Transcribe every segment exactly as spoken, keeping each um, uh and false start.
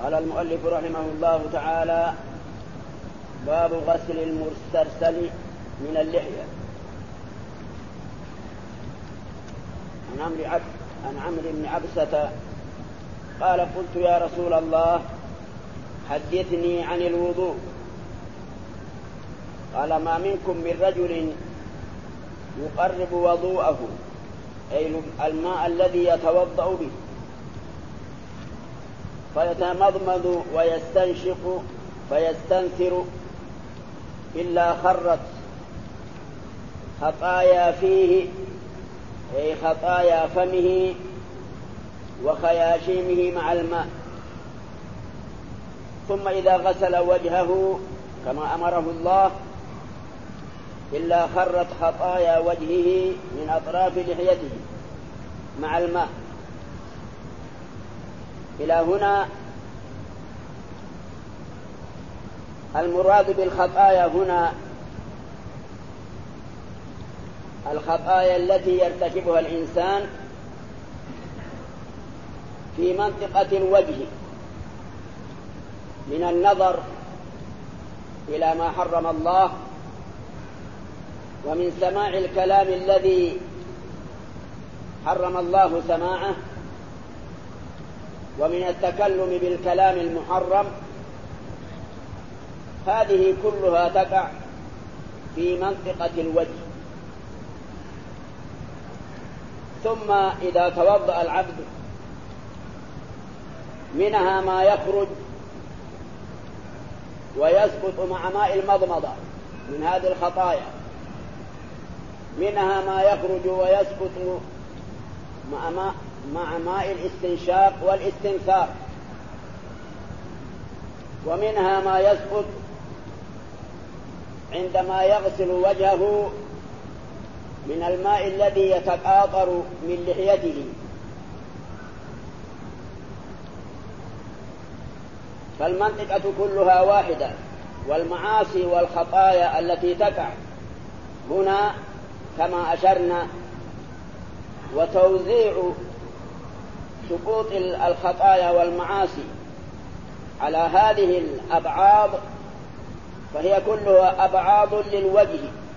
قال المؤلف رحمه الله تعالى: باب غسل المسترسل من اللحية. عن عمرو بن عبسة قال: قلت يا رسول الله حدثني عن الوضوء. قال: ما منكم من رجل يقرب وضوءه، أي الماء الذي يتوضأ به، فيتمضمض ويستنشق فيستنثر إلا خرت خطايا فيه، أي خطايا فمه وخياشيمه مع الماء، ثم إذا غسل وجهه كما أمره الله إلا خرت خطايا وجهه من أطراف لحيته مع الماء. إلى هنا المراد بالخطايا هنا الخطايا التي يرتكبها الإنسان في منطقة الوجه من النظر إلى ما حرم الله، ومن سماع الكلام الذي حرم الله سماعه، ومن التكلم بالكلام المحرم. هذه كلها تقع في منطقة الوجه. ثم إذا توضأ العبد منها ما يخرج ويسقط مع ماء المضمضة من هذه الخطايا، منها ما يخرج ويسقط مع ماء, مع ماء الاستنشاق والاستنثار، ومنها ما يسقط عندما يغسل وجهه من الماء الذي يتقاطر من لحيته. فالمنطقة كلها واحدة، والمعاصي والخطايا التي تقع هنا كما أشرنا، وتوزيع سقوط الخطايا والمعاصي على هذه الأبعاض، فهي كلها أبعاض للوجه،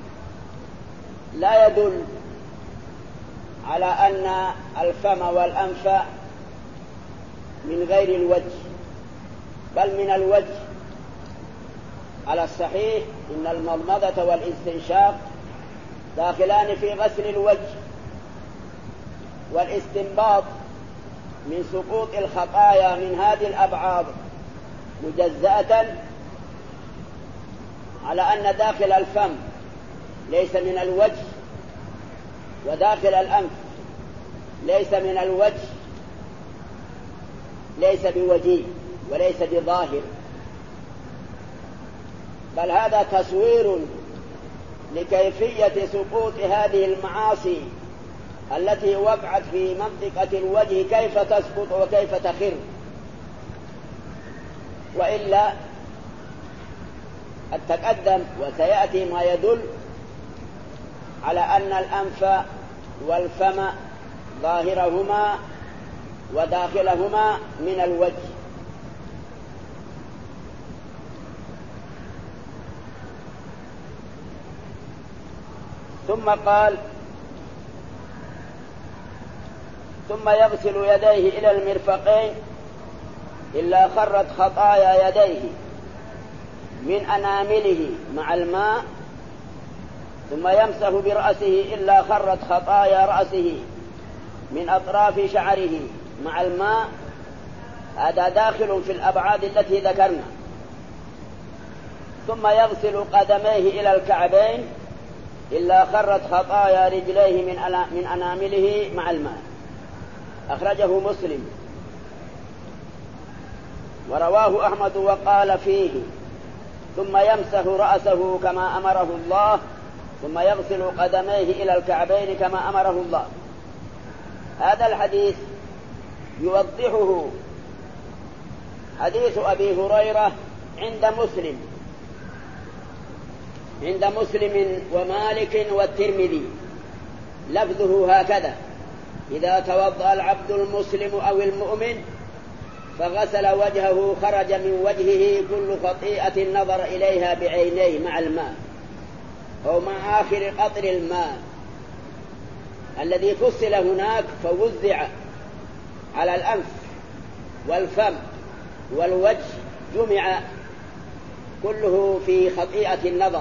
لا يدل على أن الفم والأنف من غير الوجه، بل من الوجه. على الصحيح إن المضمضة والاستنشاق داخلان في غسل الوجه، والاستنباط من سقوط الخطايا من هذه الأبعاض مجزأة على أن داخل الفم ليس من الوجه، وداخل الأنف ليس من الوجه، ليس بوجيه وليس بظاهر، بل هذا تصوير لكيفية سقوط هذه المعاصي التي وقعت في منطقة الوجه، كيف تسقط وكيف تخر. وإلا التقدم وسيأتي ما يدل على أن الأنف والفم ظاهرهما وداخلهما من الوجه. ثم قال: ثم يغسل يديه إلى المرفقين إلا خرت خطايا يديه من أنامله مع الماء، ثم يمسح برأسه إلا خرت خطايا رأسه من أطراف شعره مع الماء. هذا داخل في الأبعاد التي ذكرنا. ثم يغسل قدميه إلى الكعبين إلا خرت خطايا رجليه من أنامله مع الماء. أخرجه مسلم ورواه أحمد وقال فيه: ثم يمسح رأسه كما أمره الله، ثم يغسل قدميه إلى الكعبين كما أمره الله. هذا الحديث يوضحه حديث أبي هريرة عند مسلم عند مسلم ومالك والترمذي، لفظه هكذا: إذا توضأ العبد المسلم أو المؤمن فغسل وجهه خرج من وجهه كل خطيئة نظر إليها بعينيه مع الماء أو مع آخر قطر الماء الذي فصل هناك فوزع على الأنف والفم والوجه، جمع كله في خطيئة النظر،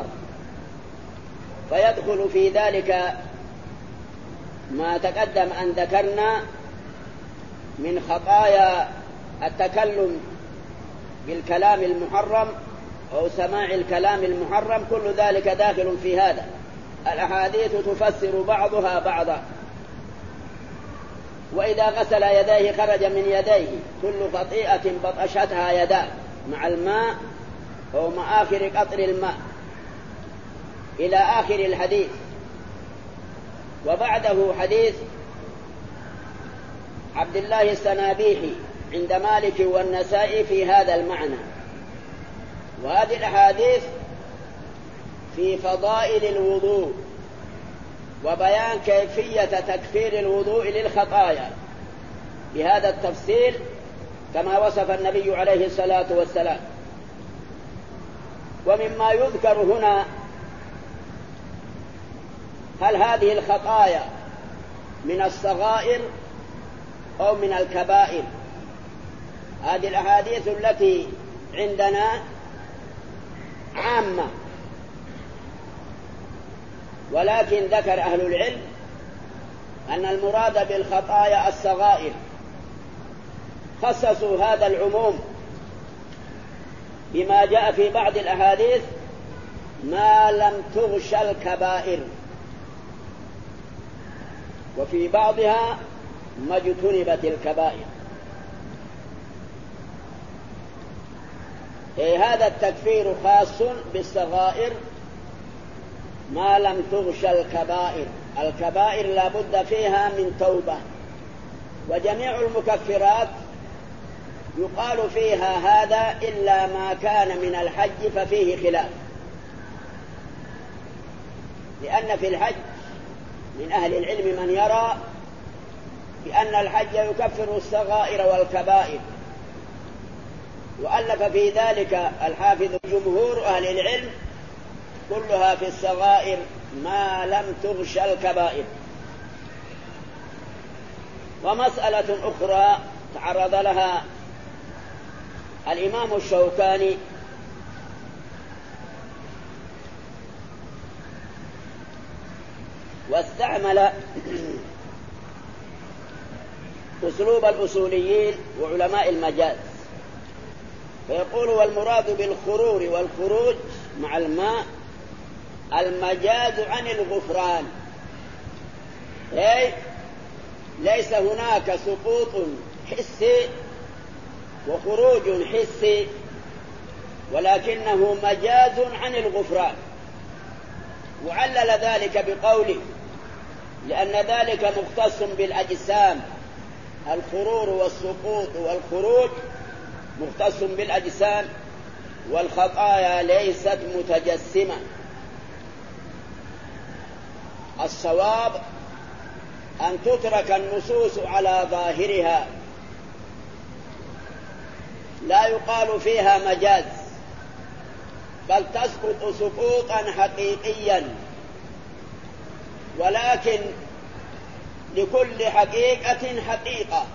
فيدخل في ذلك ما تقدم أن ذكرنا من خطايا التكلم بالكلام المحرم أو سماع الكلام المحرم، كل ذلك داخل في هذا. الأحاديث تفسر بعضها بعضا. وإذا غسل يديه خرج من يديه كل خطيئة بطشتها يداه مع الماء أو مع آخر قطر الماء إلى آخر الحديث. وبعده حديث عبد الله السنابيحي عند مالك والنسائي في هذا المعنى. وهذه الأحاديث في فضائل الوضوء وبيان كيفية تكفير الوضوء للخطايا بهذا التفصيل كما وصف النبي عليه الصلاة والسلام. ومما يذكر هنا هل هذه الخطايا من الصغائر أو من الكبائر؟ هذه الأحاديث التي عندنا عامة، ولكن ذكر أهل العلم أن المراد بالخطايا الصغائر، خصصوا هذا العموم بما جاء في بعض الأحاديث ما لم تغش الكبائر، وفي بعضها ما اجتنبت الكبائر. إيه هذا التكفير خاص بالصغائر ما لم تغش الكبائر. الكبائر لا بد فيها من توبة، وجميع المكفرات يقال فيها هذا إلا ما كان من الحج ففيه خلاف، لأن في الحج من أهل العلم من يرى بأن الحج يكفر الصغائر والكبائر، وألف في ذلك الحافظ. جمهور أهل العلم كلها في الصغائر ما لم تغش الكبائر. ومسألة أخرى تعرض لها الإمام الشوكاني واستعمل أسلوب الأصوليين وعلماء المجاز، فيقول والمراد بالخرور والخروج مع الماء المجاز عن الغفران، أي ليس هناك سقوط حسي وخروج حسي، ولكنه مجاز عن الغفران. وعلل ذلك بقوله لأن ذلك مختص بالأجسام، الخرور والسقوط والخروج مختص بالأجسام، والخطايا ليست متجسمة. الصواب أن تترك النصوص على ظاهرها، لا يقال فيها مجاز، بل تسقط سقوطا حقيقيا، ولكن لكل حقيقة حقيقة.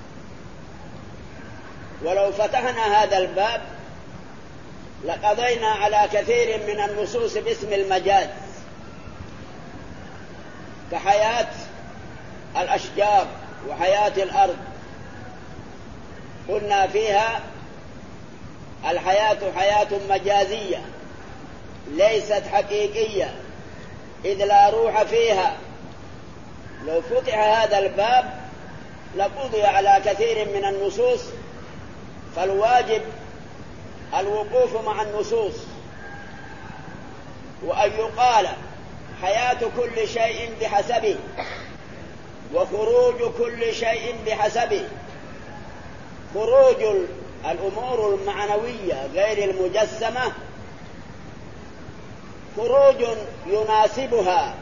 ولو فتحنا هذا الباب لقضينا على كثير من النصوص باسم المجاز، كحياة الأشجار وحياة الأرض، قلنا فيها الحياة حياة مجازية ليست حقيقية إذ لا روح فيها. لو فتح هذا الباب لقضي على كثير من النصوص، فالواجب الوقوف مع النصوص، وأن يقال حياة كل شيء بحسبه وخروج كل شيء بحسبه. خروج الأمور المعنوية غير المجسمة خروج يناسبها،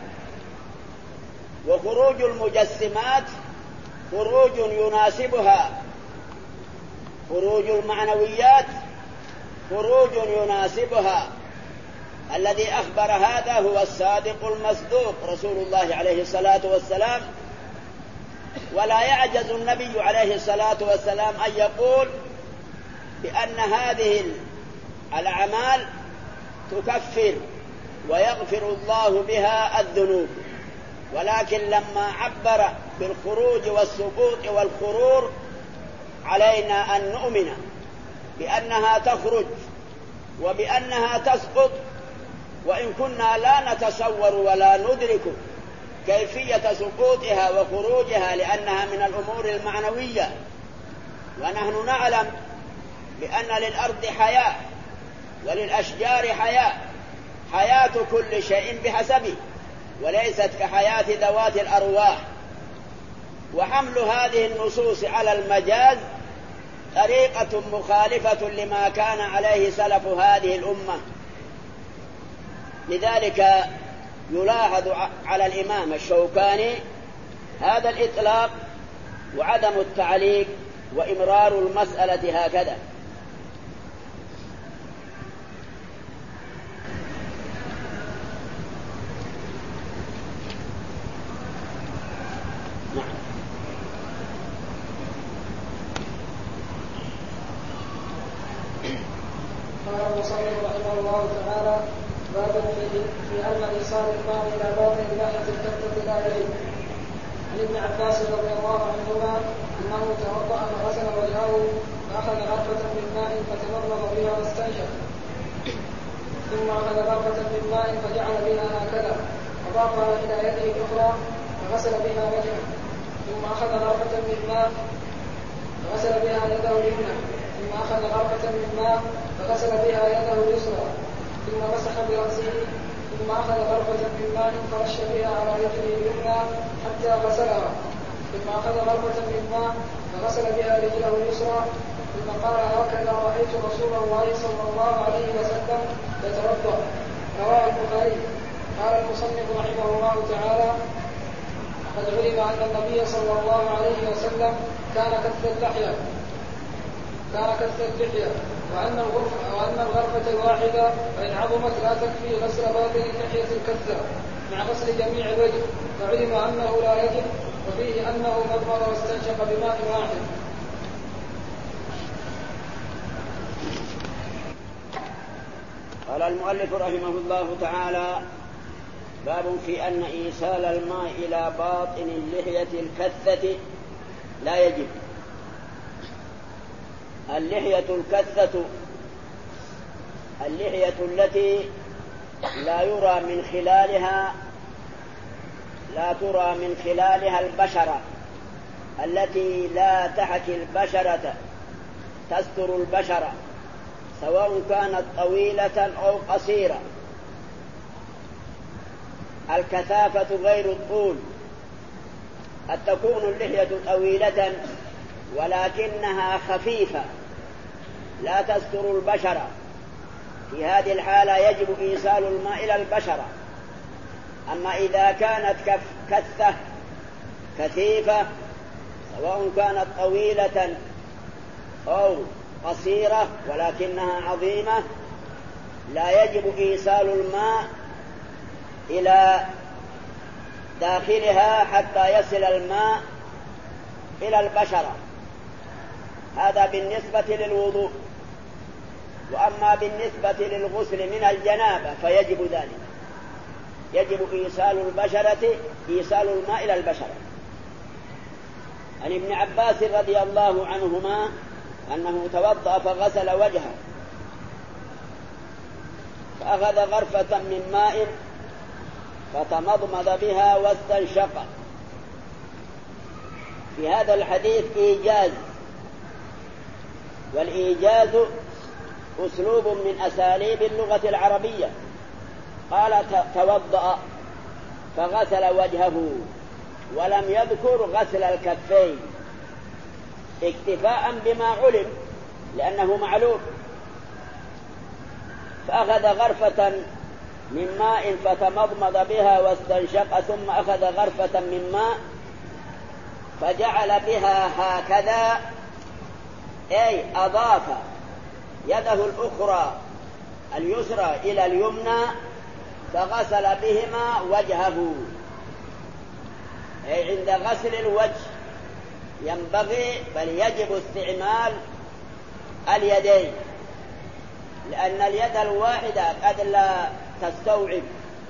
وخروج المجسمات خروج يناسبها. خروج المعنويات خروج يناسبها. الذي أخبر هذا هو الصادق المصدوق رسول الله عليه الصلاة والسلام، ولا يعجز النبي عليه الصلاة والسلام أن يقول بأن هذه الأعمال تكفر ويغفر الله بها الذنوب، ولكن لما عبر بالخروج والسقوط والخرور علينا أن نؤمن بأنها تخرج وبأنها تسقط، وإن كنا لا نتصور ولا ندرك كيفية سقوطها وخروجها لأنها من الأمور المعنوية. ونحن نعلم بأن للأرض حياة وللأشجار حياة، حياة كل شيء بحسبه، وليست كحياة ذوات الأرواح. وحمل هذه النصوص على المجاز طريقة مخالفة لما كان عليه سلف هذه الأمة. لذلك يلاحظ على الإمام الشوكاني هذا الإطلاق وعدم التعليق وإمرار المسألة هكذا. قال المصنف رحمه الله تعالى: باب في أن إيصال الماء إلى باطن اللحية الكتة لا يجب. عن ابن عباس رضي الله عنهما أنه توضأ فغسل وجهه فأخذ غرفة من ماء فتمضمض بها واستنشق، ثم أخذ غرفة من ماء فجعل بها هكذا وضافها إلى يده الأخرى فغسل بها وجهه، ثم أخذ غرفة من ماء فغسل بها يده اليمنى، ثم أخذ غرفة من ماء فغسل بها يده اليسرى، ثم مسح برأسه، ثم أخذ غرفة من ماء فرش بها على يده اليمنى حتى غسلها، ثم أخذ غرفة من ماء فغسل بها رجله اليسرى، ثم قال: هكذا رأيت رسول الله صلى الله عليه وسلم يتوضأ. رواه البخاري. قال المصنف رحمه الله تعالى: قد علم أن النبي صلى الله عليه وسلم كان كث اللحية كان كث اللحية وأن الغرفة, وأن الغرفة الواحدة فإن عظمت لا تكفي غسل باطن اللحية الكثة مع غسل جميع الوجه، فعلم أنه لا يجب، وفيه أنه مضمض واستنشق بماء واحد. قال المؤلف رحمه الله تعالى: باب في أن إيصال الماء إلى باطن اللحية الكثة لا يجب. اللحية الكثة اللحية التي لا يرى من خلالها لا ترى من خلالها البشرة، التي لا تحكي البشرة تستر البشرة، سواء كانت طويلة أو قصيرة. الكثافة غير الطول، قد تكون اللحية طويلة ولكنها خفيفة لا تستر البشرة، في هذه الحالة يجب إيصال الماء إلى البشرة. أما إذا كانت كثة كثيفة سواء كانت طويلة أو قصيرة ولكنها عظيمة، لا يجب إيصال الماء إلى داخلها حتى يصل الماء إلى البشرة. هذا بالنسبة للوضوء. وأما بالنسبة للغسل من الجنابة فيجب ذلك، يجب إيصال البشرة إيصال الماء إلى البشرة. عن ابن عباس رضي الله عنهما أنه توضأ فغسل وجهه فأخذ غرفة من ماء فتمضمض بها واستنشق. في هذا الحديث إيجاز، والإيجاز أسلوب من أساليب اللغة العربية. قال توضأ فغسل وجهه ولم يذكر غسل الكفين اكتفاء بما علم لأنه معلوم. فأخذ غرفة من ماء فتمضمض بها واستنشق، ثم أخذ غرفة من ماء فجعل بها هكذا أي أضاف يده الأخرى اليسرى إلى اليمنى فغسل بهما وجهه. أي عند غسل الوجه ينبغي بل يجب استعمال اليدين، لأن اليد الواحدة قد لا تستوعب،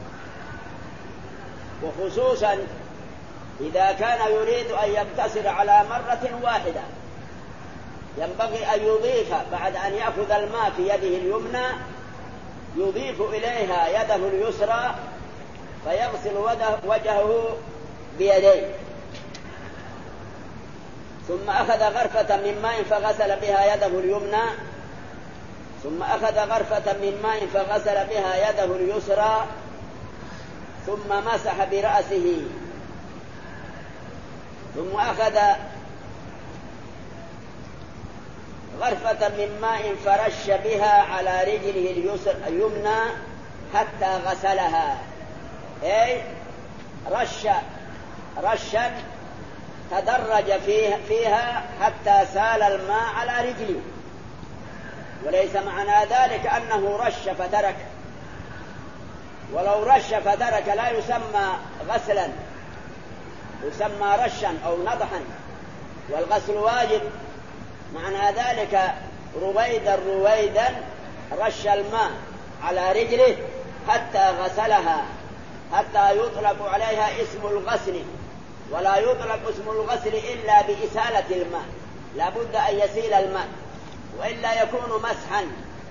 وخصوصا إذا كان يريد أن يقتصر على مرة واحدة ينبغي أن يضيف بعد أن يأخذ الماء في يده اليمنى يضيف إليها يده اليسرى فيغسل وجهه بيديه، ثم أخذ غرفة من ماء فغسل بها يده اليمنى، ثم أخذ غرفة من ماء فغسل بها يده اليسرى، ثم مسح برأسه، ثم أخذ غرفة من ماء فرش بها على رجله اليسرى اليمنى حتى غسلها. أي رش رشا تدرج فيها, فيها حتى سال الماء على رجله، وليس معنى ذلك أنه رش فترك، ولو رش فترك لا يسمى غسلا، يسمى رشا أو نضحا، والغسل واجب. معنى ذلك رويدا رويدا رش الماء على رجله حتى غسلها، حتى يطلق عليها اسم الغسل، ولا يطلق اسم الغسل إلا بإسالة الماء، لا بد أن يسيل الماء وإلا يكون مسحا.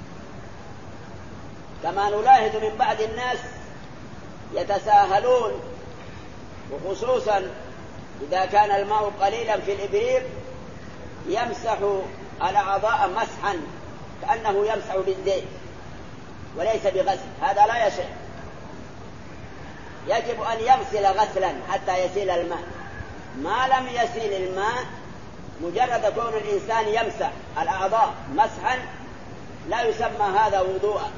كما نلاحظ من بعض الناس يتساهلون، وخصوصا إذا كان الماء قليلا في الإبريق يمسح الأعضاء مسحا كأنه يمسح بالزيت وليس بغسل، هذا لا يصح. يجب أن يغسل غسلا حتى يسيل الماء. ما لم يسيل الماء مجرد كون الإنسان يمسح الأعضاء مسحا لا يسمى هذا وضوءا.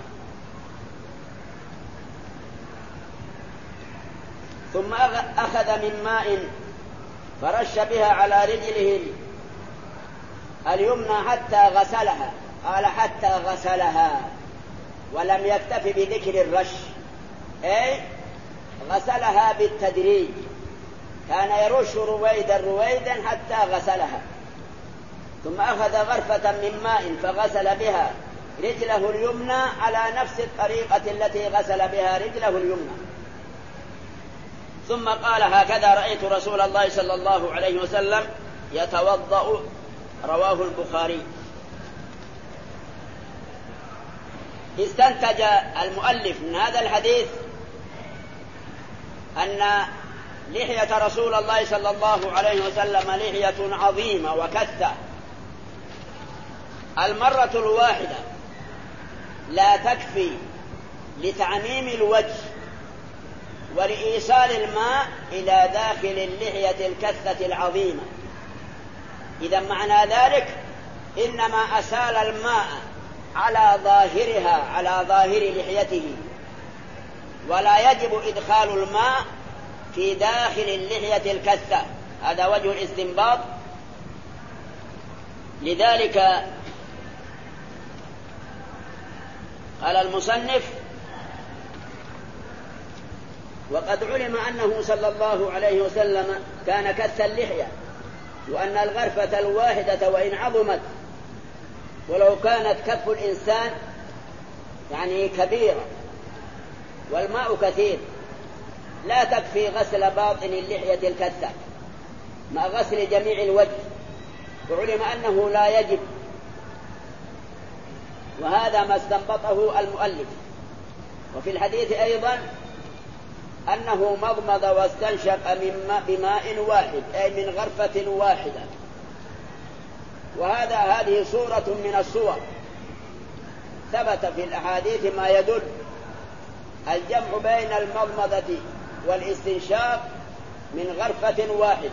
ثم أخذ من ماء فرش بها على رجله اليمنى حتى غسلها، قال حتى غسلها، ولم يكتف بذكر الرش، أي غسلها بالتدريج، كان يرش رويدا رويدا حتى غسلها. ثم أخذ غرفة من ماء فغسل بها رجله اليمنى على نفس الطريقة التي غسل بها رجله اليمنى، ثم قال هكذا رأيت رسول الله صلى الله عليه وسلم يتوضأ، رواه البخاري. استنتج المؤلف من هذا الحديث أن لحية رسول الله صلى الله عليه وسلم لحية عظيمة وكثة، المرة الواحدة لا تكفي لتعميم الوجه ولإيصال الماء إلى داخل اللحية الكثة العظيمة. إذا معنى ذلك إنما أسال الماء على ظاهرها، على ظاهر لحيته، ولا يجب إدخال الماء في داخل اللحية الكثة. هذا وجه الاستنباط. لذلك قال المصنف وقد علم أنه صلى الله عليه وسلم كان كث اللحية، وأن الغرفة الواحدة وإن عظمت ولو كانت كف الإنسان يعني كبيرة والماء كثير لا تكفي غسل باطن اللحية الكثة مع غسل جميع الوجه، وعلم أنه لا يجب، وهذا ما استنبطه المؤلف. وفي الحديث أيضا أنه مضمض واستنشق من بماء واحد، أي من غرفة واحدة، وهذا هذه صورة من الصور ثبت في الأحاديث ما يدل الجمع بين المضمضة والاستنشاق من غرفة واحدة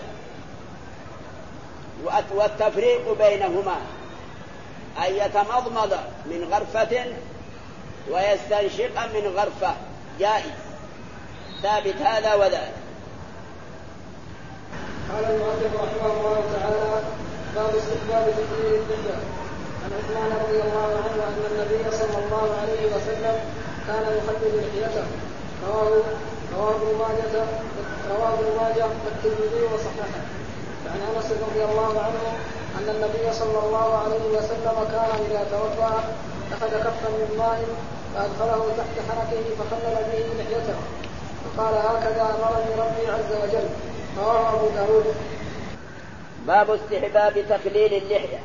والتفريق بينهما، أن يتمضمض من غرفة ويستنشق من غرفة جائز، ثابت هذا وذاك. قال المؤلف رحمه الله تعالى: باب استحباب تكبير اللحية. عن عثمان رضي الله عنه أن النبي صلى الله عليه وسلم كان يخلل لحيته. رواه رواه ابن ماجه رواه ابن ماجه والترمذي وصححه. عن انس رضي الله عنه ان النبي صلى الله عليه وسلم كان اذا توضا اخذ كفا من ماء فادخله تحت حنكه فخلل به لحيته فقال هكذا امرني ربي عز وجل. رواه ابو داود. باب استحباب تخليل اللحية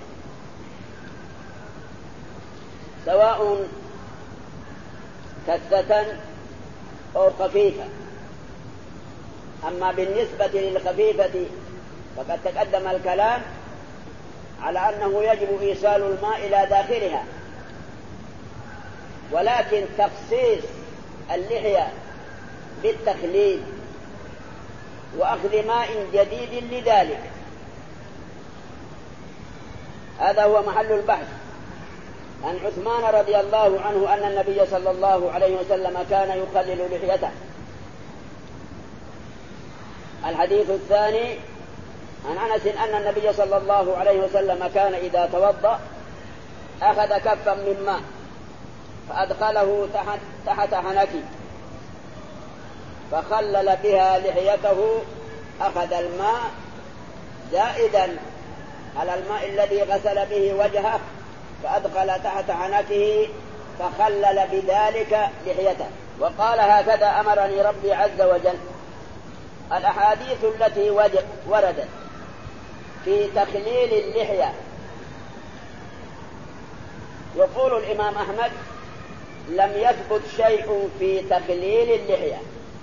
سواء كثة أو خفيفة. أما بالنسبة للخفيفة فقد تقدم الكلام على أنه يجب إيصال الماء إلى داخلها، ولكن تخصيص اللحية بالتخليل وأخذ ماء جديد لذلك هذا هو محل البحث. عن عثمان رضي الله عنه أن النبي صلى الله عليه وسلم كان يخلل لحيته. الحديث الثاني عن أنس أن النبي صلى الله عليه وسلم كان إذا توضأ أخذ كفا من ماء فأدخله تحت, تحت حنكه فخلل بها لحيته، أخذ الماء زائدا على الماء الذي غسل به وجهه فأدخل تحت حنكه فخلل بذلك لحيته وقال هكذا أمرني ربي عز وجل. الأحاديث التي وردت في تخليل اللحية يقول الإمام أحمد لم يثبت شيء في تخليل اللحية،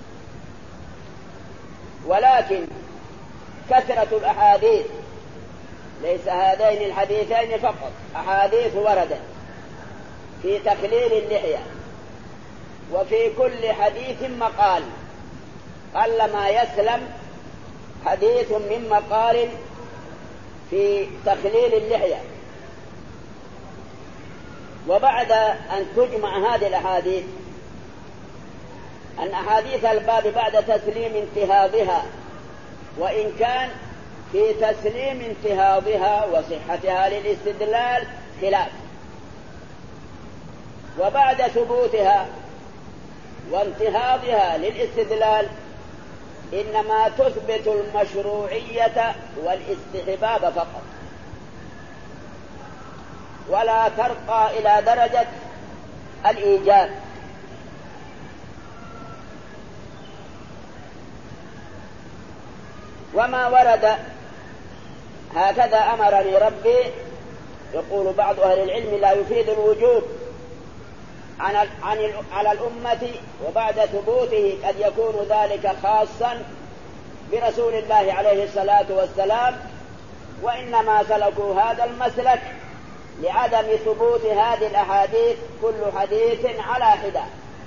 ولكن كثرة الأحاديث ليس هذين الحديثين فقط، أحاديث وردت في تخليل اللحية وفي كل حديث مقال، قل ما يسلم حديث من مقال في تخليل اللحية. وبعد أن تجمع هذه الأحاديث أن أحاديث الباب بعد تسليم انتهاضها، وإن كان في تسليم انتهاضها وصحتها للاستدلال خلاف، وبعد ثبوتها وانتهاضها للاستدلال إنما تثبت المشروعية والاستحباب فقط، ولا ترقى إلى درجة الإيجاب. وما ورد هكذا أمرني ربي يقول بعض أهل العلم لا يفيد الوجوب عن عن على الأمة، وبعد ثبوته قد يكون ذلك خاصا برسول الله عليه الصلاة والسلام، وإنما سلكوا هذا المسلك لعدم ثبوت هذه الأحاديث كل حديث على حدة.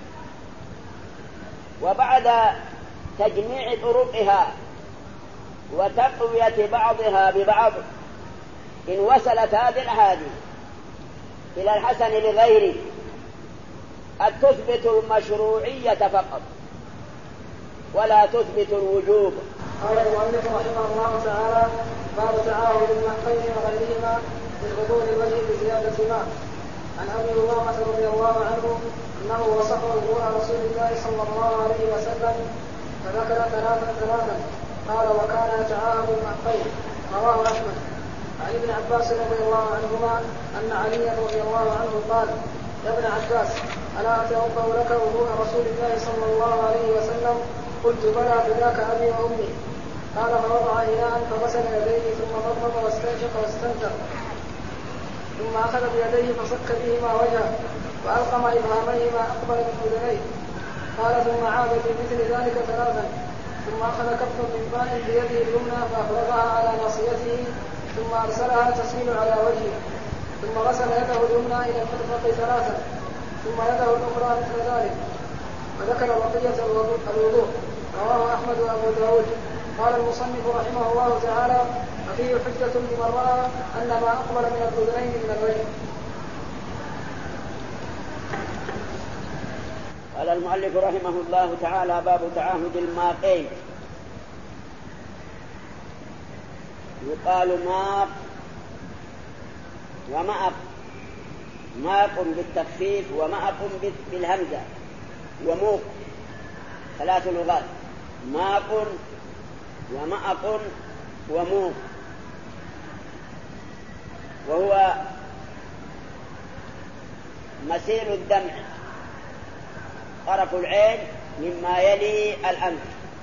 وبعد تجميع طرقها وتقوية بعضها ببعض إن وصلت هذه الأحاديث إلى الحسن لغيره قد تثبت المشروعية فقط ولا تثبت الوجوب. قال المؤلف رحمه الله تعالى باب تعاهد المحقين وغيرهما في غضون الوجه بزيادة ماء. عن أبي أمامة رضي الله عنه أنه وصف وضوء رسول الله صلى الله عليه وسلم فذكر ثلاثا ثلاثا قال وكان يتعاهد المحقين. رواه أحمد. عن ابن عباس رضي الله عنهما أن علي رضي الله عنه قال يا ابن عباس ألا أتوضأ لك وضوء رسول الله صلى الله عليه وسلم؟ قلت بلى فداك أبي وأمي. قال فوضع إناء فغسل يديه ثم مضمض واستنشق واستنثر ثم أخذ بيديه فصك بهما وجهه وألقم إبهاميه ما أقبل من أذنيه. قال ثم عاد في مثل ذلك ثلاثا ثم أخذ كفا من ماء بيده اليمنى فأفرغها على ناصيته ثم أرسلها تسيل على وجهه ثم غسل يده اليمنى إلى المرفق ثلاثا ثم يده الأخرى مثل ذلك وذكر بقية الوضوء. رواه أحمد وأبو داود. قال المصنف رحمه الله تعالى وفيه حجة لمن رأى أن ما أقبل من الأذنين من الوجه. قال المؤلف رحمه الله تعالى باب تعاهد الماقين. يقال ماق ومأق، ماق بالتخفيف ومأق بالهمزة، وموق، ثلاث لغات، ماق ومأق وموق، وهو مسيل الدمع، طرف العين مما يلي الأنف.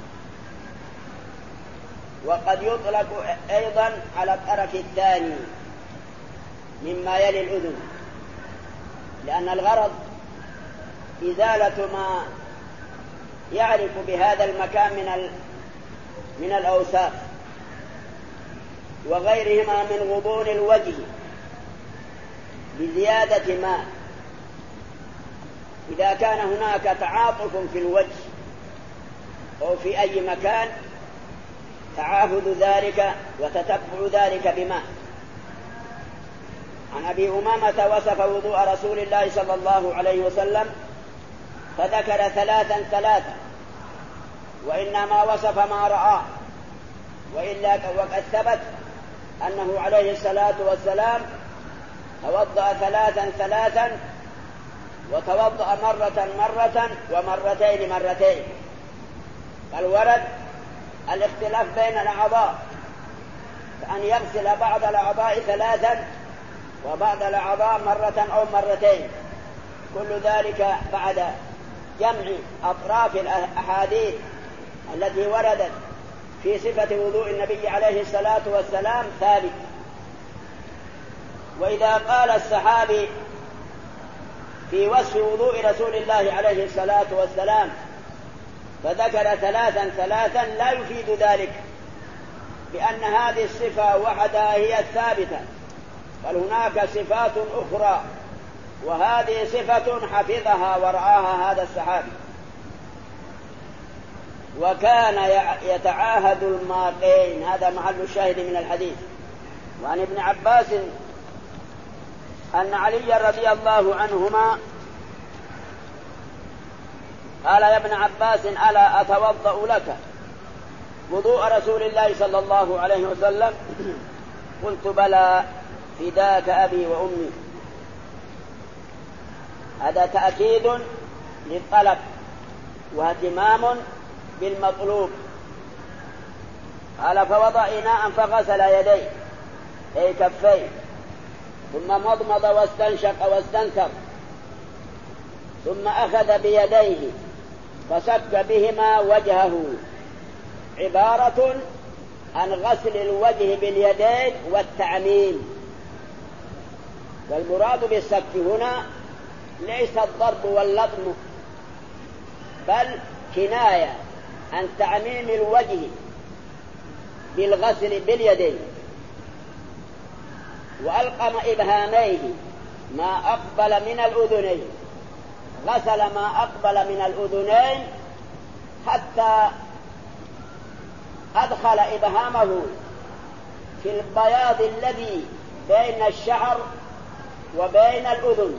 وقد يطلق أيضا على الطرف الثاني مما يلي الأذن، لأن الغرض إزالة ما يعرف بهذا المكان من من الأوساخ وغيرهما من غضون الوجه بزيادة ماء. إذا كان هناك تعاطف في الوجه أو في أي مكان تعاهد ذلك وتتبع ذلك بماء. عن أبي أمامة وصف وضوء رسول الله صلى الله عليه وسلم فذكر ثلاثا ثلاثا، وإنما وصف ما رآه، وإلا وقد ثبت أنه عليه الصلاة والسلام توضأ ثلاثا ثلاثا، وتوضأ مرة مرة ومرتين مرتين. بل ورد الاختلاف بين الأعضاء، فأن يغسل بعض الأعضاء ثلاثا وبعض الأعضاء مرة أو مرتين، كل ذلك بعد جمع أطراف الأحاديث التي وردت في صفة وضوء النبي عليه الصلاة والسلام ثابت. وإذا قال الصحابي في وصف وضوء رسول الله عليه الصلاة والسلام فذكر ثلاثا ثلاثا لا يفيد ذلك بأن هذه الصفة وحدها هي الثابتة، بل هناك صفات أخرى، وهذه صفة حفظها ورآها هذا الصحابي. وكان يتعاهد الماقين، هذا محل الشاهد من الحديث. وعن ابن عباس أن علي رضي الله عنهما قال يا ابن عباس ألا أتوضأ لك وضوء رسول الله صلى الله عليه وسلم؟ قلت بلى فداك أبي وأمي. هذا تأكيد للطلب واهتمام بالمطلوب. قال فوضع إناء فغسل يديه أي كفيه، ثم مضمض واستنشق واستنثر، ثم أخذ بيديه فسك بهما وجهه، عبارة عن غسل الوجه باليدين والتعميم. والمراد بالسك هنا ليس الضرب واللطم، بل كناية عن تعميم الوجه بالغسل باليدين. وألقم إبهاميه ما أقبل من الأذنين، غسل ما أقبل من الأذنين حتى أدخل إبهامه في البياض الذي بين الشعر وبين الأذن.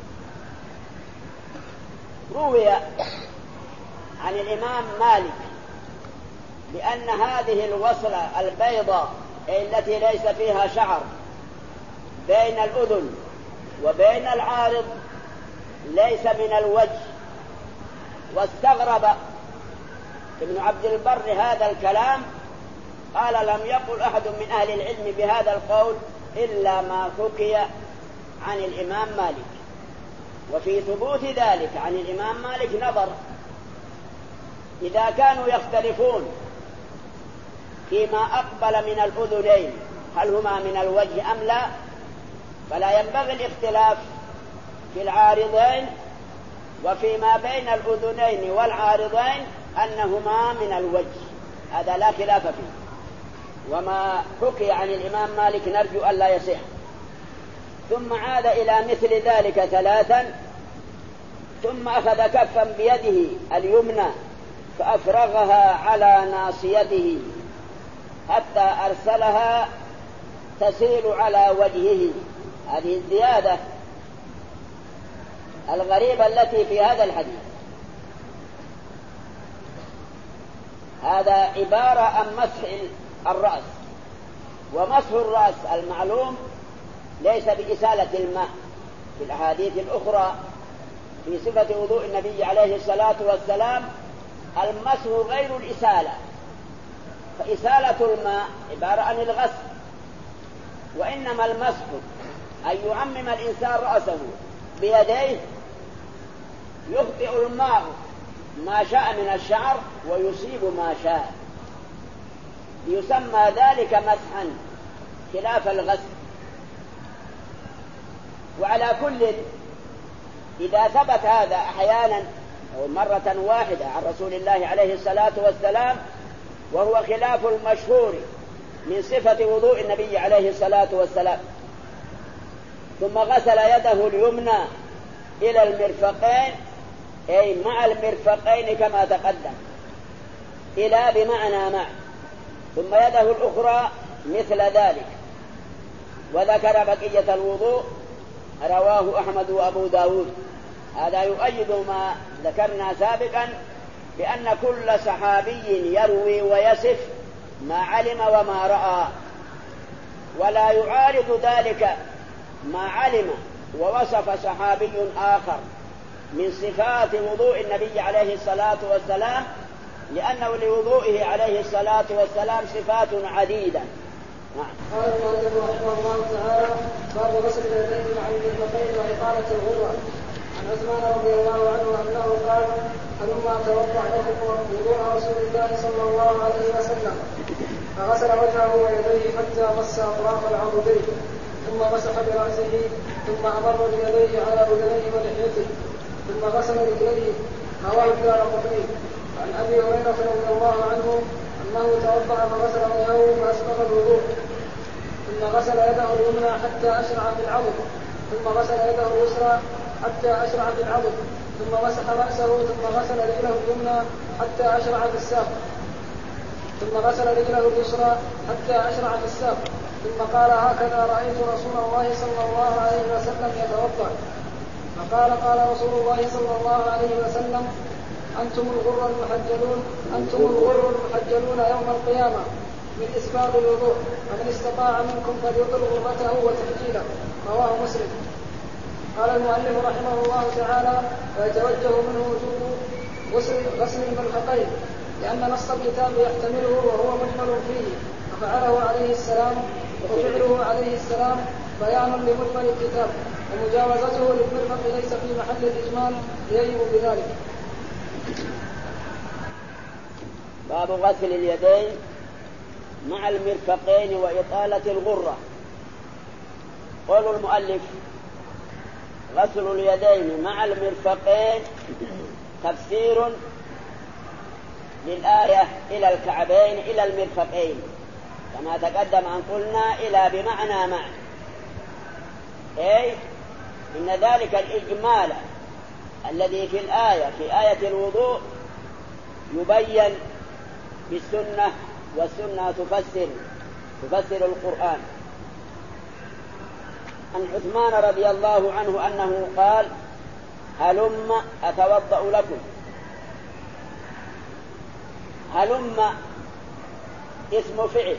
روي عن الإمام مالك بأن هذه الوصلة البيضاء التي ليس فيها شعر بين الأذن وبين العارض ليس من الوجه. واستغرب ابن عبد البر هذا الكلام، قال لم يقل أحد من أهل العلم بهذا القول إلا ما حكي عن الإمام مالك. وفي ثبوت ذلك عن الإمام مالك نظر، إذا كانوا يختلفون فيما أقبل من الأذنين هل هما من الوجه أم لا، فلا ينبغي الاختلاف في العارضين وفيما بين الأذنين والعارضين أنهما من الوجه، هذا لا خلاف فيه. وما حكي عن الإمام مالك نرجو أن لا يصح. ثم عاد إلى مثل ذلك ثلاثا، ثم أخذ كفا بيده اليمنى فأفرغها على ناصيته حتى أرسلها تسيل على وجهه. هذه الزيادة الغريبة التي في هذا الحديث. هذا عبارة عن مسح الرأس، ومسح الرأس المعلوم ليس بإسالة الماء. في الأحاديث الأخرى في صفة وضوء النبي عليه الصلاة والسلام المسح غير الإسالة، فإسالة الماء عبارة عن الغسل، وإنما المسح أن يعمم الإنسان رأسه بيديه، يخطئ الماء ما شاء من الشعر ويصيب ما شاء، يسمى ذلك مسحا خلاف الغسل. وعلى كل إذا ثبت هذا أحيانا أو مرة واحدة عن رسول الله عليه الصلاة والسلام وهو خلاف المشهور من صفة وضوء النبي عليه الصلاة والسلام، ثم غسل يده اليمنى إلى المرفقين أي مع المرفقين كما تقدم، إلى بمعنى مع، ثم يده الأخرى مثل ذلك. وذكر بقية الوضوء رواه أحمد وأبو داود. هذا يؤيد ما ذكرنا سابقا بأن كل صحابي يروي ويصف ما علم وما رأى، ولا يعارض ذلك ما علم ووصف صحابي آخر من صفات وضوء النبي عليه الصلاة والسلام، لأنه لوضوئه عليه الصلاة والسلام صفات عديدة. قال المؤلف رحمه الله تعالى: باب غسل اليدين مع المرفقين وإطالة الغرة. عن عثمان رضي الله عنه أنه قال: هلما توضأ لكم وضوء رسول الله صلى الله عليه وسلم، فغسل وجهه ويديه حتى مس أطراف العضدين، ثم مسح برأسه، ثم أمر بيديه على أذنيه ولحيته، ثم غسل رجليه. رواه الدارقطني. عن أبي هريرة رضي الله عنه أنه توضأ فغسل وجهه فأسبغ الوضوء، ثم غسل يده اليمنى حتى أشرع في العضد، ثم غسل يده اليسرى حتى أشرع في العضد، ثم مسح رأسه، ثم غسل رجله اليمنى حتى أشرع في الساق، ثم غسل رجله اليسرى حتى أشرع في الساق، ثم قال: هكذا رأيت رسول الله صلى الله عليه وسلم يتوضأ. فقال: قال رسول الله صلى الله عليه وسلم: أنتم الغر المحجلون أنتم الغر المحجلون يوم القيامة من إسباغ الوضوء، فمن استطاع منكم فليطل غرته وتحجيله. رواه مسلم. قال المؤلف رحمه الله تعالى: ويتوجه منه وجوب غسل المرفقين، لأن نص الكتاب يحتمله وهو مجمل فيه، ففعله عليه السلام وفعله عليه السلام بيان لمجمل الكتاب، ومجاوزته للمرفق ليس في محل الإجمال يجب بذلك. باب غسل اليدين مع المرفقين وإطالة الغرة. قول المؤلف: غسل اليدين مع المرفقين تفسير للآية إلى الكعبين إلى المرفقين، كما تقدم أن قلنا إلى بمعنى مع، أي إن ذلك الإجمال الذي في الآية في آية الوضوء يبين بالسنة، والسنة تفسر تفسر القرآن. عن عثمان رضي الله عنه أنه قال: هلم أتوضأ لكم. هلم اسم فعل،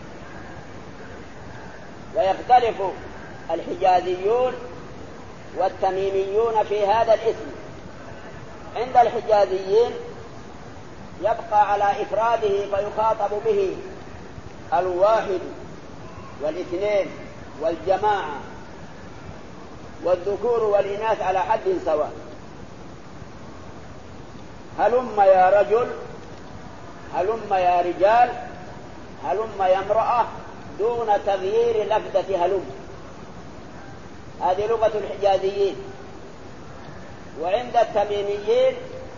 ويختلف الحجازيون والتميميون في هذا الاسم. عند الحجازيين يبقى على إفراده فيخاطب به الواحد والاثنين والجماعة والذكور والإناث على حد سواء. هلم يا رجل، هلم يا رجال، هلم يا امرأة، دون تغيير لفظة هلم. هذه لغة الحجازيين. وعند التميميين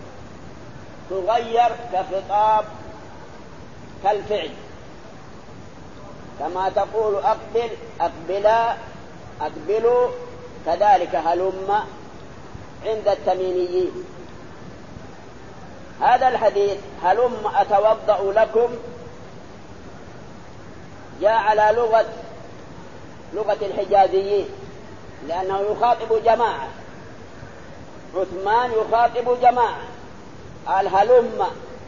تغير كخطاب كالفعل، كما تقول أقبل أقبلا أقبلوا، كذلك هلم عند التميميين. هذا الحديث هلم أتوضأ لكم جاء على لغة لغة الحجازيين، لأنه يخاطب جماعة. عثمان يخاطب جماعة، قال: هلم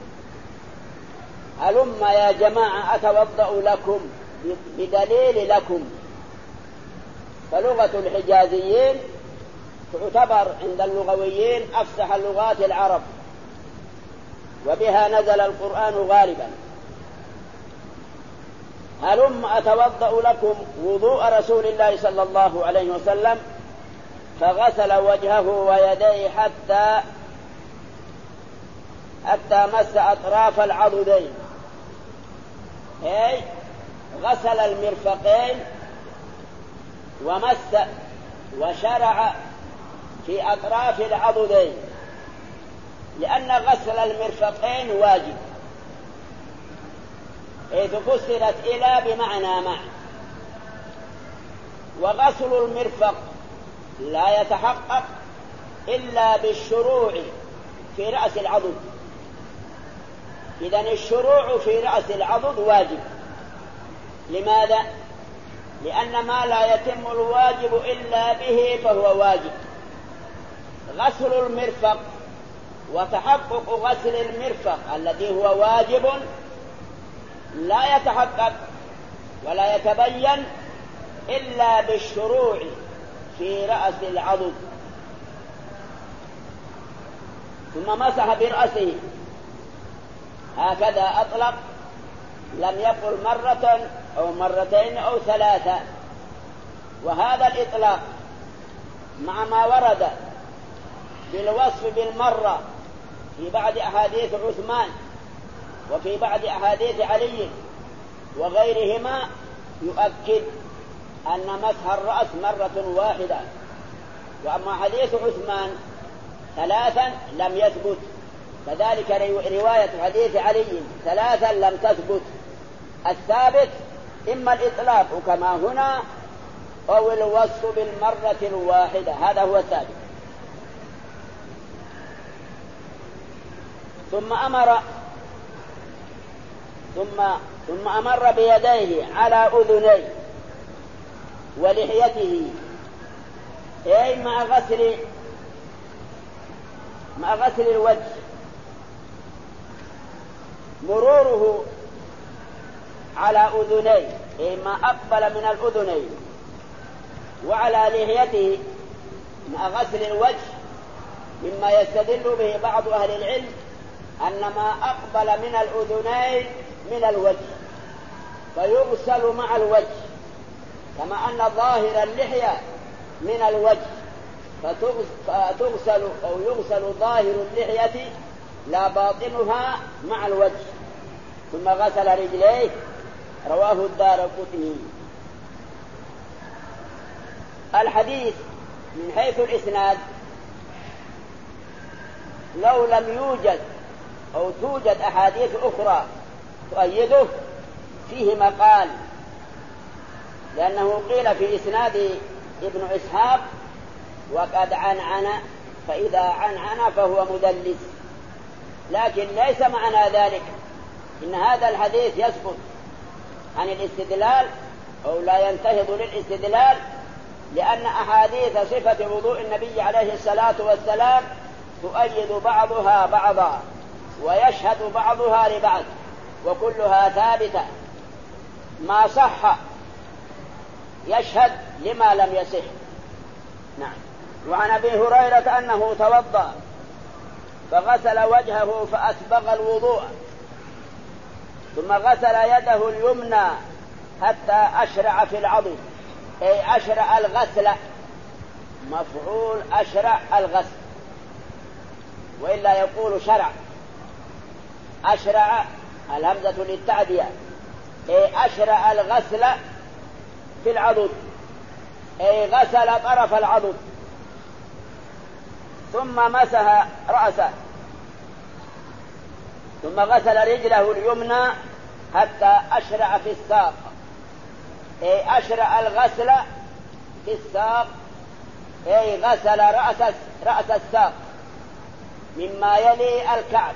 هلم يا جماعة أتوضأ لكم، بدليل لكم. فلغة الحجازيين تعتبر عند اللغويين أفصح اللغات العرب، وبها نزل القرآن غالبا. هلم أتوضأ لكم وضوء رسول الله صلى الله عليه وسلم، فغسل وجهه ويديه حتى حتى مس أطراف العضدين، أي غسل المرفقين ومس وشرع في أطراف العضدين، لأن غسل المرفقين واجب، إذ فسرت إلى بمعنى مع. وغسل المرفق لا يتحقق إلا بالشروع في رأس العضد، إذن الشروع في رأس العضد واجب. لماذا؟ لأن ما لا يتم الواجب إلا به فهو واجب. غسل المرفق وتحقق غسل المرفق الذي هو واجب لا يتحقق ولا يتبين إلا بالشروع في رأس العضد. ثم مسح برأسه هكذا أطلق، لم يقل مرة أو مرتين أو ثلاثة. وهذا الإطلاق مع ما ورد بالوصف بالمرة في بعض أحاديث عثمان وفي بعض أحاديث علي وغيرهما يؤكد أن مسح الرأس مرة واحدة. وأما حديث عثمان ثلاثا لم يثبت، كذلك رواية حديث علي ثلاثا لم تثبت. الثابت إما الإطلاق كما هنا أو الوصف بالمرة الواحدة، هذا هو الثابت. ثم أمر ثم ثم أمر بيديه على أذنيه ولحيته، أي مع غسل مع غسل الوجه. مروره على أذنيه أي ما أقبل من الأذنين، وعلى لحيته مع غسل الوجه، مما يستدل به بعض أهل العلم أن ما أقبل من الأذنين من الوجه فيغسل مع الوجه، كما أن ظاهر اللحية من الوجه فتغسل أو يغسل ظاهر اللحية لا باطنها مع الوجه. ثم غسل رجليه، رواه الدارقطني. الحديث من حيث الإسناد لو لم يوجد أو توجد أحاديث أخرى تؤيده فيه مقال، لأنه قيل في إسناد ابن إسحاق وقد عنعن، فإذا عنعن فهو مدلس. لكن ليس معنى ذلك إن هذا الحديث يسقط عن الاستدلال أو لا ينتهض للاستدلال، لأن أحاديث صفة وضوء النبي عليه الصلاة والسلام تؤيد بعضها بعضا ويشهد بعضها لبعض، وكلها ثابتة. ما صح يشهد لما لم يصح. نعم. وعن أبي هريرة أنه توضأ فغسل وجهه فأسبغ الوضوء، ثم غسل يده اليمنى حتى أشرع في العضد، أي أشرع الغسل، مفعول أشرع الغسل، وإلا يقول شرع. أشرع الهمزة للتعدية، أي أشرع الغسل في العضد، أي غسل طرف العضد. ثم مسح رأسه، ثم غسل رجله اليمنى حتى أشرع في الساق، أي أشرع الغسل في الساق، أي غسل رأس رأس الساق مما يلي الكعب.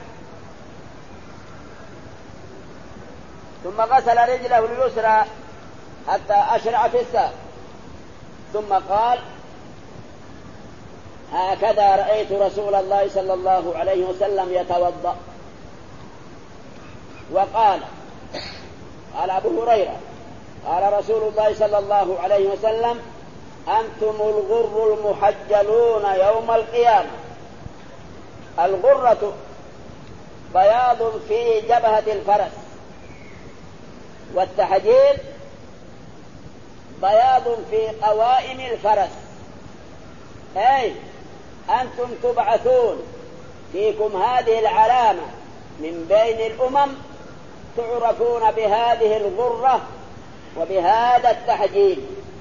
ثم غسل رجله اليسرى حتى أشرع في الساق، ثم قال: هكذا رأيت رسول الله صلى الله عليه وسلم يتوضأ. وقال قال أبو هريرة: قال رسول الله صلى الله عليه وسلم: أنتم الغر المحجلون يوم القيامة. الغرة بياض في جبهة الفرس، والتحجيل بياض في قوائم الفرس. أي أنتم تبعثون، فيكم هذه العلامة من بين الأمم، تعرفون بهذه الغرة وبهذا التحجيل.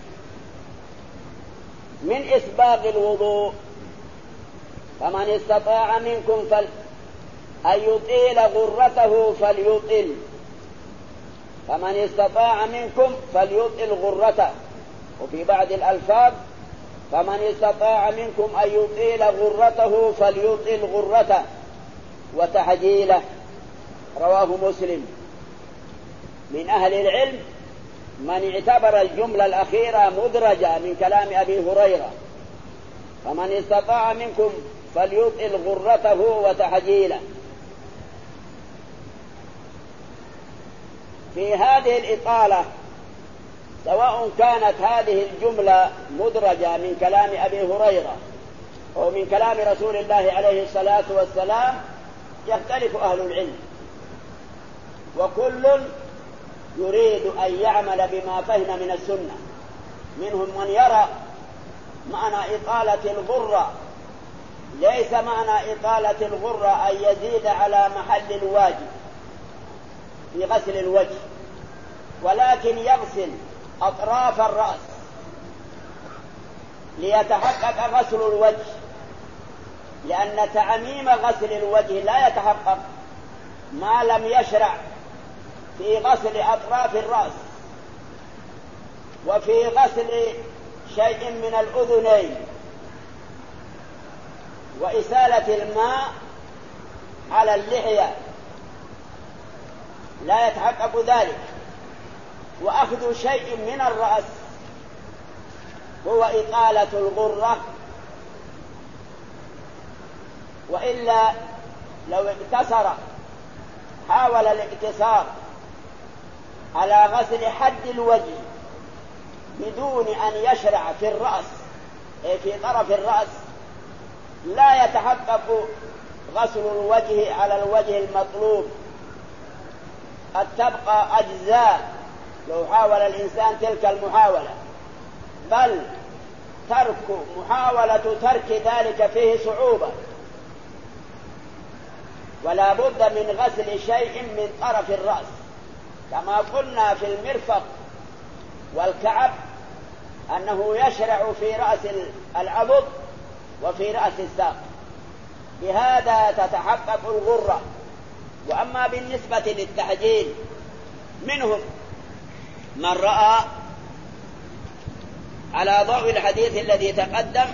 من إسباغ الوضوء، فمن استطاع منكم فل... أن يطيل غرته فليطل، فمن استطاع منكم فليطل غرته. وفي بعض الألفاظ فمن استطاع منكم أن يطيل غرته فليطل غرته وتحجيله. رواه مسلم. من أهل العلم من اعتبر الجملة الأخيرة مدرجة من كلام أبي هريرة، فمن استطاع منكم فليطل غرته وتحجيله. في هذه الإطالة، سواء كانت هذه الجملة مدرجة من كلام أبي هريرة أو من كلام رسول الله عليه الصلاة والسلام، يختلف أهل العلم، وكل يريد أن يعمل بما فهم من السنة. منهم من يرى معنى إطالة الغرة ليس معنى إطالة الغرة أن يزيد على محل الواجب في غسل الوجه، ولكن يغسل أطراف الرأس ليتحقق غسل الوجه، لأن تعميم غسل الوجه لا يتحقق ما لم يشرع في غسل أطراف الرأس وفي غسل شيء من الأذنين وإسالة الماء على اللحية، لا يتحقق ذلك. وأخذ شيء من الرأس هو إطالة الغرة، وإلا لو اقتصر حاول الاقتصار على غسل حد الوجه بدون أن يشرع في الرأس أي في طرف الرأس، لا يتحقق غسل الوجه على الوجه المطلوب، قد تبقى أجزاء لو حاول الإنسان تلك المحاولة، بل ترك محاولة ترك ذلك فيه صعوبة. ولا بد من غسل شيء من طرف الرأس، كما قلنا في المرفق والكعب أنه يشرع في رأس العضد وفي رأس الساق، بهذا تتحقق الغرة. وأما بالنسبة للتحجيل، منهم من رأى على ضوء الحديث الذي تقدم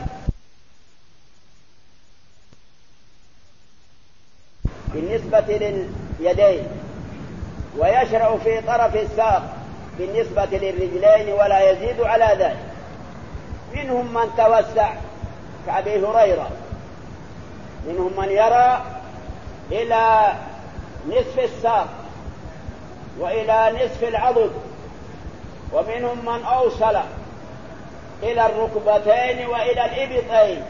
بالنسبة لليدين، ويشرع في طرف الساق بالنسبة للرجلين ولا يزيد على ذلك. منهم من توسع كأبي هريرة، منهم من يرى إلى نصف الساق وإلى نصف العضد، ومنهم من أوصل إلى الركبتين وإلى الإبطين،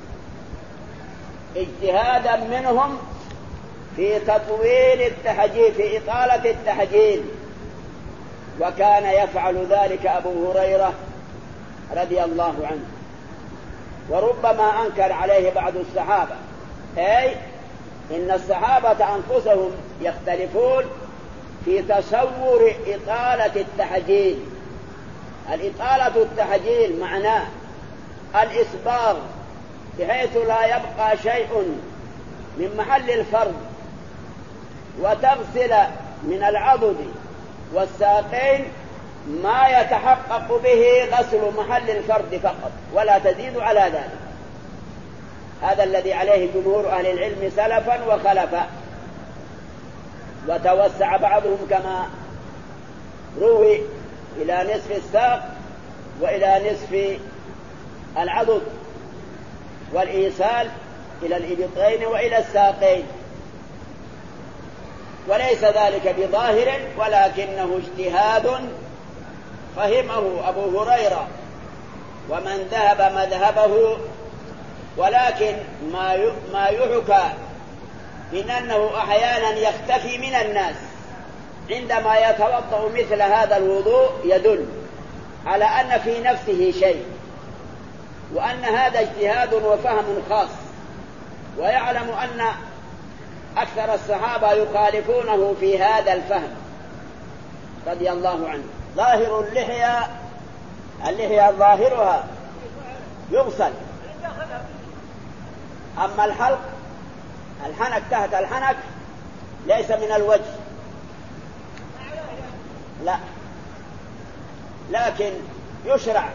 اجتهادا منهم في تطويل التحجيل، في إطالة التحجيل. وكان يفعل ذلك أبو هريرة رضي الله عنه. وربما أنكر عليه بعض الصحابة، أي إن الصحابة أنفسهم يختلفون في تصور إطالة التحجيل. الإطالة التحجيل معناه الإسباغ بحيث لا يبقى شيء من محل الفرد، وتغسل من العضد والساقين ما يتحقق به غسل محل الفرد فقط، ولا تزيد على ذلك. هذا الذي عليه جمهور أهل العلم سلفا وخلفا. وتوسع بعضهم كما روي إلى نصف الساق وإلى نصف العضد، والإيصال إلى الإبطين وإلى الساقين، وليس ذلك بظاهر، ولكنه اجتهاد فهمه أبو هريرة ومن ذهب مذهبه، ولكن ما ما يحكى من أنه أحيانا يختفي من الناس عندما يتوضأ مثل هذا الوضوء يدل على أن في نفسه شيء، وأن هذا اجتهاد وفهم خاص، ويعلم أن أكثر الصحابة يخالفونه في هذا الفهم رضي الله عنه. ظاهر اللحية اللحية ظاهرها يغسل، أما الحلق الحنك تحت الحنك ليس من الوجه، لا، لكن يشرع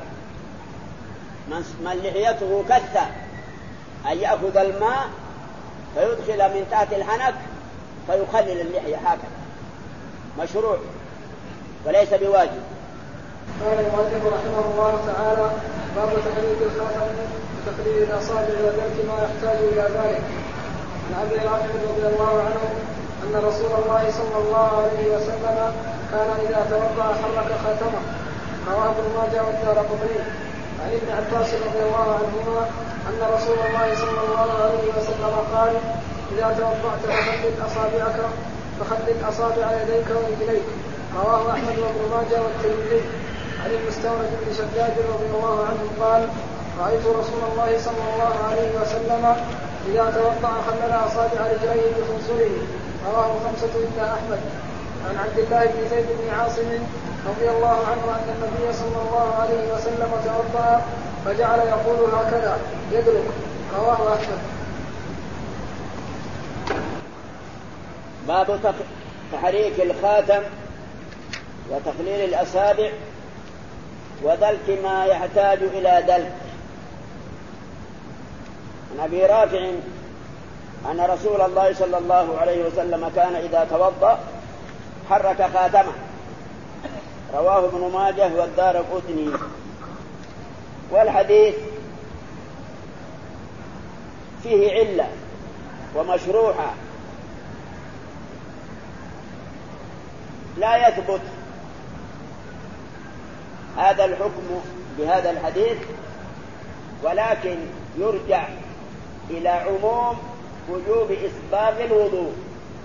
من لحيته كثة أن يأخذ الماء فيدخل من تحت الحنك فيخلل اللحية هكذا، مشروع وليس بواجب. قال المؤلف رحمه الله تعالى: باب تقليد الخاتم وتقليد الأصابع ودرك ما يحتاج إلى ذلك. عن أبي رافع رضي الله عنه أن رسول الله صلى الله عليه وسلم كان إذا توضأ حرك خاتمه، رواه ابن ماجه والدارقطني. عن ابن عباس رضي الله عنهما أن رسول الله صلى الله عليه وسلم قال: إذا توضأت فخلل أصابعك فخلل أصابع يديك ورجليك، رواه أحمد وابن ماجه والترمذي. عن المستورد بن شداد رضي الله عنه قال: رأيت رسول الله صلى الله عليه وسلم إذا توضأ خلل أصابع رجليه بخنصره، رواه خمسة إلا أحمد. عن عبد الله بن زيد بن عاصم رضي الله عنه أن النبي صلى الله عليه وسلم توضأ فجعل يقول هكذا يدرك، رواه أحمد. باب تحريك الخاتم وتخليل الأصابع ودلك ما يحتاج إلى دلك. عن أبي رافع أن رسول الله صلى الله عليه وسلم كان إذا توضأ حرك خاتمه، رواه ابن ماجه والدارقطني. والحديث فيه علة ومشروحة لا يثبت هذا الحكم بهذا الحديث، ولكن يرجع إلى عموم وجوب إسباغ الوضوء.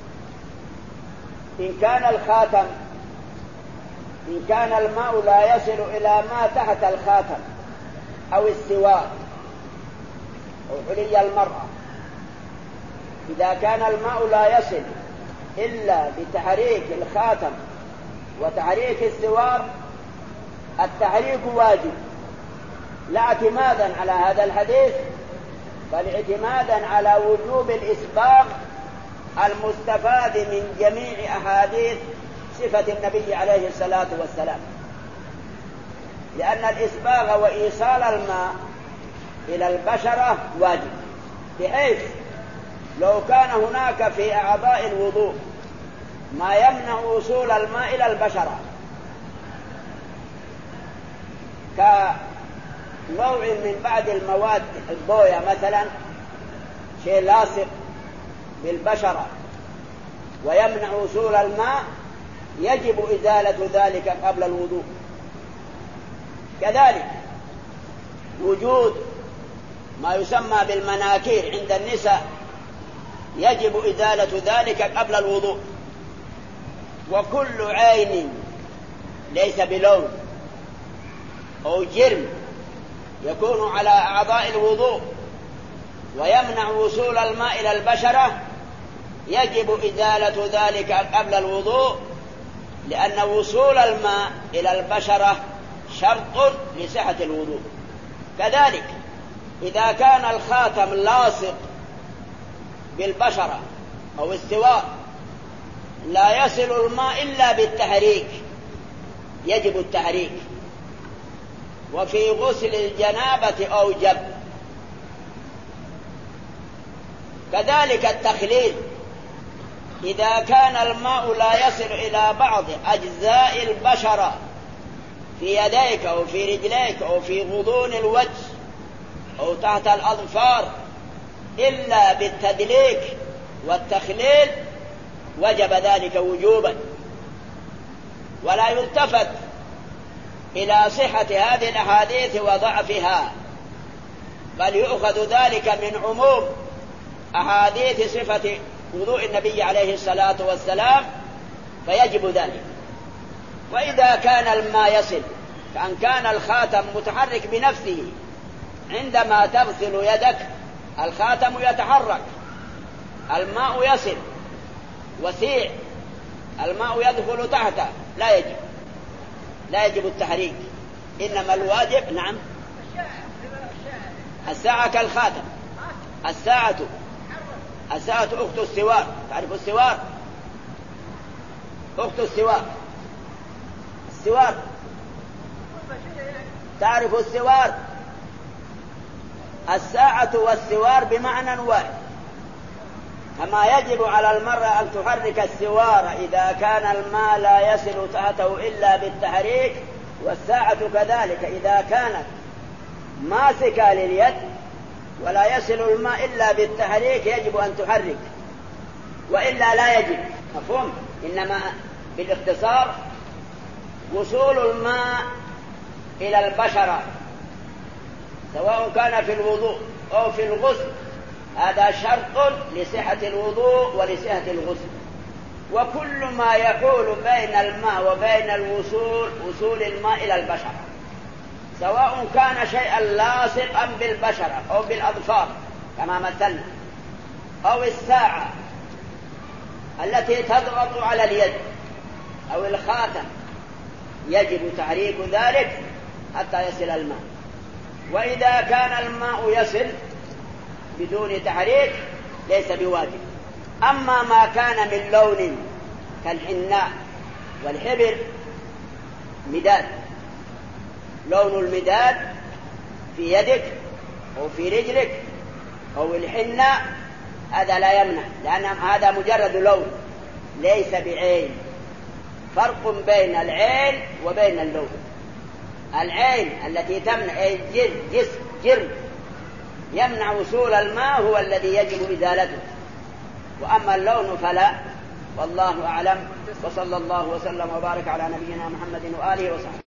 إن كان الخاتم إن كان الماء لا يصل إلى ما تحت الخاتم أو السواك أو حلي المرأة، إذا كان الماء لا يصل إلا بتحريك الخاتم وتحريك السوار، التحريك واجب، لا اعتمادا على هذا الحديث بل اعتمادا على وجوب الإسباغ المستفاد من جميع أحاديث صفة النبي عليه الصلاة والسلام، لأن الإسباغ وإيصال الماء إلى البشرة واجب، بحيث لو كان هناك في أعضاء الوضوء ما يمنع وصول الماء إلى البشرة كنوع من بعض المواد الضوية مثلا، شيء لاصق بالبشرة ويمنع وصول الماء، يجب إزالة ذلك قبل الوضوء. كذلك وجود ما يسمى بالمناكير عند النساء يجب إزالة ذلك قبل الوضوء. وكل عين ليس بلون أو جرم يكون على أعضاء الوضوء ويمنع وصول الماء إلى البشرة يجب إزالة ذلك قبل الوضوء، لأن وصول الماء إلى البشرة شرط لصحة الوضوء. كذلك إذا كان الخاتم لاصق بالبشرة أو السوار لا يصل الماء إلا بالتحريك، يجب التحريك. وفي غسل الجنابة أوجب. كذلك التخليل، إذا كان الماء لا يصل إلى بعض أجزاء البشرة في يديك أو في رجليك أو في غضون الوجه أو تحت الأظفار إلا بالتدليك والتخليل وجب ذلك وجوبا. ولا يلتفت إلى صحة هذه الأحاديث وضعفها، بل يؤخذ ذلك من عموم أحاديث صفة وضوء النبي عليه الصلاة والسلام فيجب ذلك. وإذا كان الماء يصل، كأن كان الخاتم متحرك بنفسه، عندما تغسل يدك الخاتم يتحرك، الماء يصل وسيع، الماء يدخل تحته، لا يجب لا يجب التحريك، إنما الواجب نعم الساعة كالخاتم. الساعة الساعة أخت السوار، تعرف السوار؟ أخت السوار، السوار تعرف السوار؟ الساعة والسوار بمعنى واحد، كما يجب على المرأة أن تحرك السوار إذا كان الماء لا يصل تحته إلا بالتحريك، والساعة كذلك إذا كانت ماسكة لليد ولا يصل الماء إلا بالتحريك يجب أن تحرك، وإلا لا يجب. مفهوم؟ إنما بالاختصار وصول الماء إلى البشرة سواء كان في الوضوء أو في الغسل هذا شرط لصحة الوضوء ولصحة الغسل. وكل ما يحول بين الماء وبين الوصول وصول الماء إلى البشرة، سواء كان شيئا لاصقا بالبشرة أو بالأظفار كما مثلنا، أو الساعة التي تضغط على اليد أو الخاتم، يجب تحريك ذلك حتى يصل الماء. وإذا كان الماء يصل بدون تحريك ليس بواجب. أما ما كان من لون كالحناء والحبر مداد، لون المداد في يدك أو في رجلك أو الحناء هذا لا يمنع، لأن هذا مجرد لون ليس بعين. فرق بين العين وبين اللون. العين التي تمنع أي جسم جرم يمنع وصول الماء هو الذي يجب إزالته، وأما اللون فلا. والله أعلم، وصلى الله وسلم وبارك على نبينا محمد وآله وصحبه.